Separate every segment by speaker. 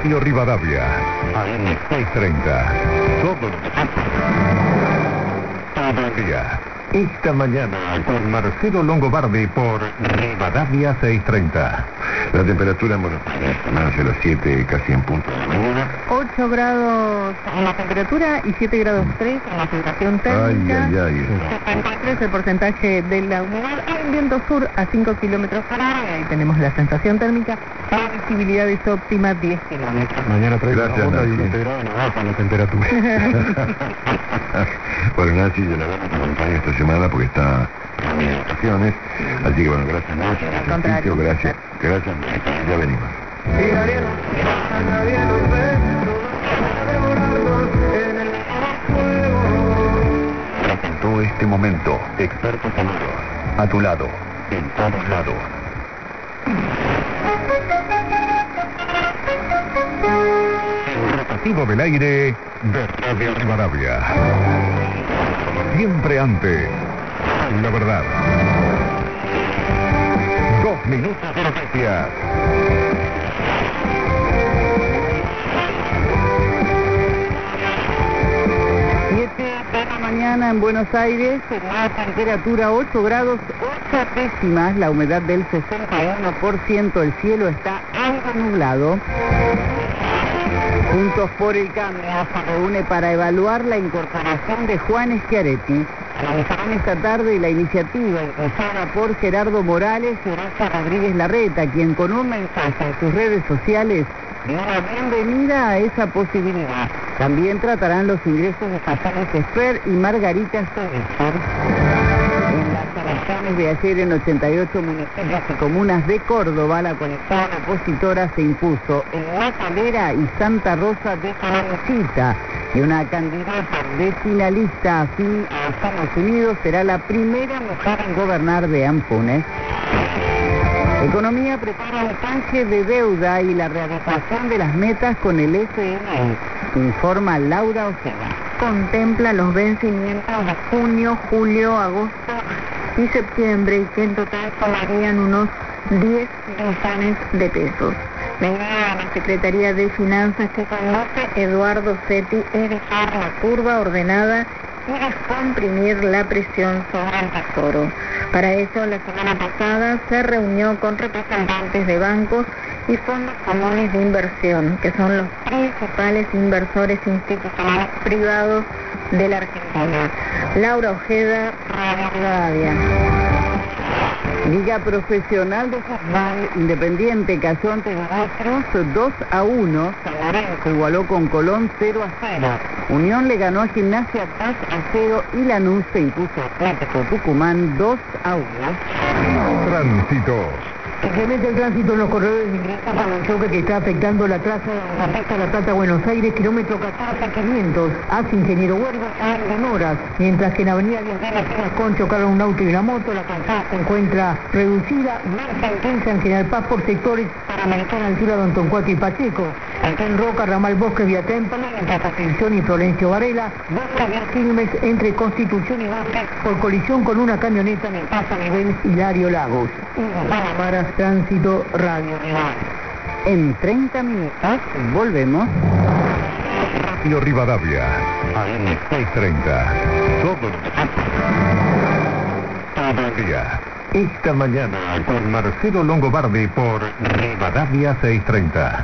Speaker 1: Radio Rivadavia, AM 630. Todo el día. Esta mañana con Marcelo Longobardi por Rivadavia 630. La temperatura en Buenos Aires, hacia las 7, casi en punto de la mañana.
Speaker 2: 8 grados en la temperatura y 7 grados 3 en la sensación térmica. 73 el porcentaje de la humedad. Hay un viento sur a 5 kilómetros por hora. Y ahí tenemos la sensación térmica. La visibilidad es óptima, 10 kilómetros.
Speaker 3: Mañana trae
Speaker 1: Gracias,
Speaker 3: una
Speaker 1: Nancy.
Speaker 3: 17 grados, no baja la temperatura.
Speaker 1: Bueno, Nancy, yo la verdad te acompaño esta semana porque está en mis vacaciones. Así que bueno, gracias Nancy.
Speaker 2: Al contrario.
Speaker 1: Gracias. Gracias, ya venimos. Presentó este momento, Expertos Seguros. A tu lado, en todos lados. El rotativo del aire de Radio Rivadavia. Siempre ante la verdad. 2 minutos de noticias.
Speaker 2: Mañana en Buenos Aires, la temperatura 8 grados 8 décimas, la humedad del 61%, el cielo está algo nublado. Juntos por el Cambio se reúne para evaluar la incorporación de Juan Schiaretti. Analizarán esta tarde la iniciativa impulsada por Gerardo Morales y Horacio Rodríguez Larreta, quien con un mensaje en sus redes sociales dio la bienvenida a esa posibilidad. También tratarán los ingresos de González Esper y Margarita Sodesser. En las elecciones de ayer en 88 municipios y comunas de Córdoba, la coalición opositora se impuso en La Calera y Santa Rosa de Jaramillita, y una candidata vecinalista afín a Estados Unidos será la primera mujer en gobernar de Ampunes. Economía prepara el canje de deuda y la readecuación de las metas con el FMI, informa Laura Ojeda. Contempla los vencimientos de junio, julio, agosto y septiembre, y que en total sumarían unos 10 millones de pesos. La idea de la Secretaría de Finanzas que conduce Eduardo Setti es dejar la curva ordenada y descomprimir la presión sobre el Tesoro. Para eso, la semana pasada se reunió con representantes de bancos y fondos comunes de inversión, que son los principales inversores institucionales privados de la Argentina. Laura Ojeda, Radio Rivadavia. Liga Profesional de Fútbol, Independiente cayó ante Godoy Cruz 2-1, San Lorenzo igualó con Colón 0-0, Unión le ganó a Gimnasia 2-0 y Lanús se impuso a Atlético Tucumán 2-1.
Speaker 1: Tránsito.
Speaker 2: Incrementa el tránsito en los corredores de ingreso por un choque que está afectando la traza de La Plata Buenos Aires, kilómetro 14-500, hace Ingeniero Huerga en horas, mientras que en Avenida Díaz de la con chocaron un auto y una moto, la calzada se encuentra reducida, marcha intensa en General Paz por sectores Panamericana, altura de Don Cuatro y Pacheco, en Roca, Ramal Bosque, Vía Témpano, entre Constitución y Florencio Varela, 10 Quilmes entre Constitución y Bosque, por colisión con una camioneta en el paso a nivel Hilario Lagos. Para Tránsito Radio Rivadavia. En 30 minutos volvemos.
Speaker 1: Radio Rivadavia, AM 630. Todo el día. Esta mañana con Marcelo Longobardi por Rivadavia 630.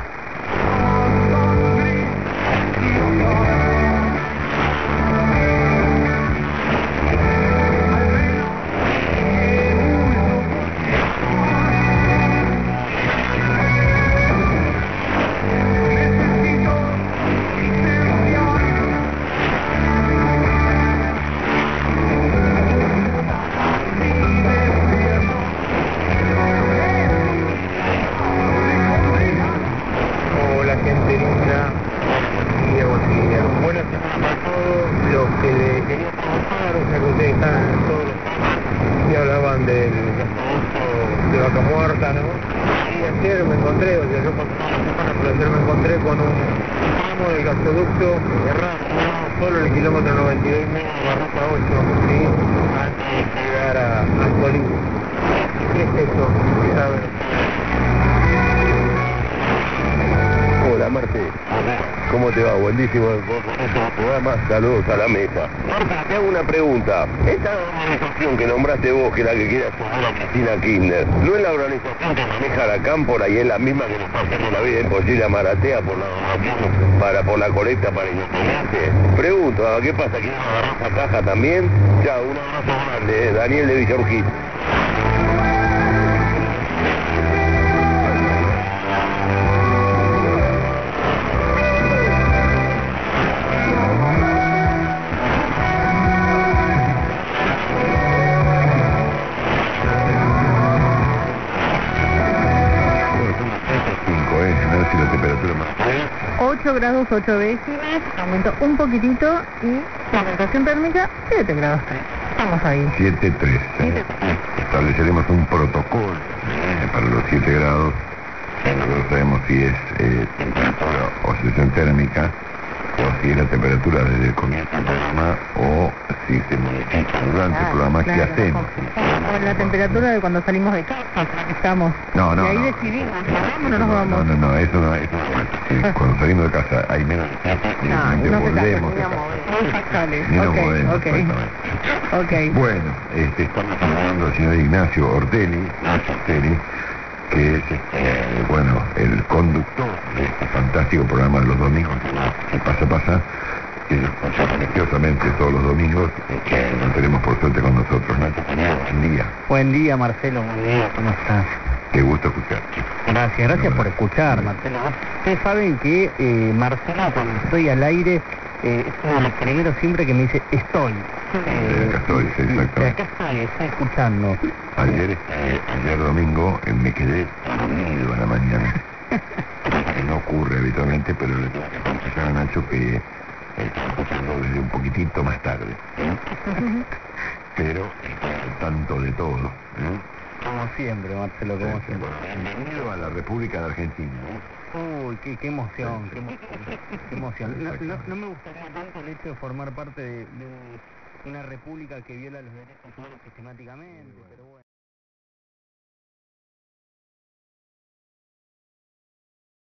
Speaker 3: Hola, Marte. te va? Buenísimo el programa, saludos a la mesa. Marta, te hago una pregunta. Esta organización que nombraste vos, que es la que quiere asumir a Cristina Kirchner, ¿no es la organización que maneja la cámpora y es la misma que nos está haciendo la vida imposible a Maratea por la donación, por la colecta para Independiente? Pregunto, ¿qué pasa? ¿Quieren agarrar esa caja también? Ya, un abrazo grande, Daniel de Villa Urquiza.
Speaker 1: Si la temperatura más
Speaker 2: 8 grados 8 décimas, aumentó un poquitito y la sensación térmica 7 grados 3. Estamos ahí.
Speaker 1: 7.3. Estableceremos un protocolo para los 7 grados. No sabemos si es temperatura o sensación térmica, o si es la temperatura desde el comienzo del programa, o si se modifica durante el programa. ¿Qué hacemos?
Speaker 2: Con la temperatura de cuando salimos de casa, estamos.
Speaker 1: No,
Speaker 2: y ahí decidimos, ¿nos vamos o no nos vamos?
Speaker 1: No, eso no es. Si cuando salimos de casa hay menos de 7,
Speaker 2: no
Speaker 1: volvemos. Ni nos movemos.
Speaker 2: Okay.
Speaker 1: Bueno, estamos hablando del señor Ignacio Ortelli, que es el conductor de este fantástico programa de los domingos, que pasa, que nos escucha religiosamente todos los domingos, que lo tenemos por suerte con nosotros. Nacho, buen día.
Speaker 4: Buen día, Marcelo, buen día, ¿cómo estás?
Speaker 1: Qué gusto escucharte.
Speaker 4: Gracias por escuchar, Marcelo. Ustedes saben que Marcelo, cuando estoy al aire, es uno de los primeros siempre que me dice, estoy.
Speaker 1: Acá estoy, sí, exactamente.
Speaker 4: Acá estoy escuchando.
Speaker 1: Ayer domingo me quedé dormido a la mañana. Que no ocurre habitualmente, pero le tengo que confesar a Nacho que estaba escuchando desde un poquitito más tarde. Pero al tanto de todo.
Speaker 4: Como siempre, Marcelo, como siempre.
Speaker 1: Bienvenido a la República de Argentina.
Speaker 4: Uy, qué emoción, qué emoción. No me gustaría tanto el hecho de formar parte de una república que viola los derechos humanos sistemáticamente, pero bueno.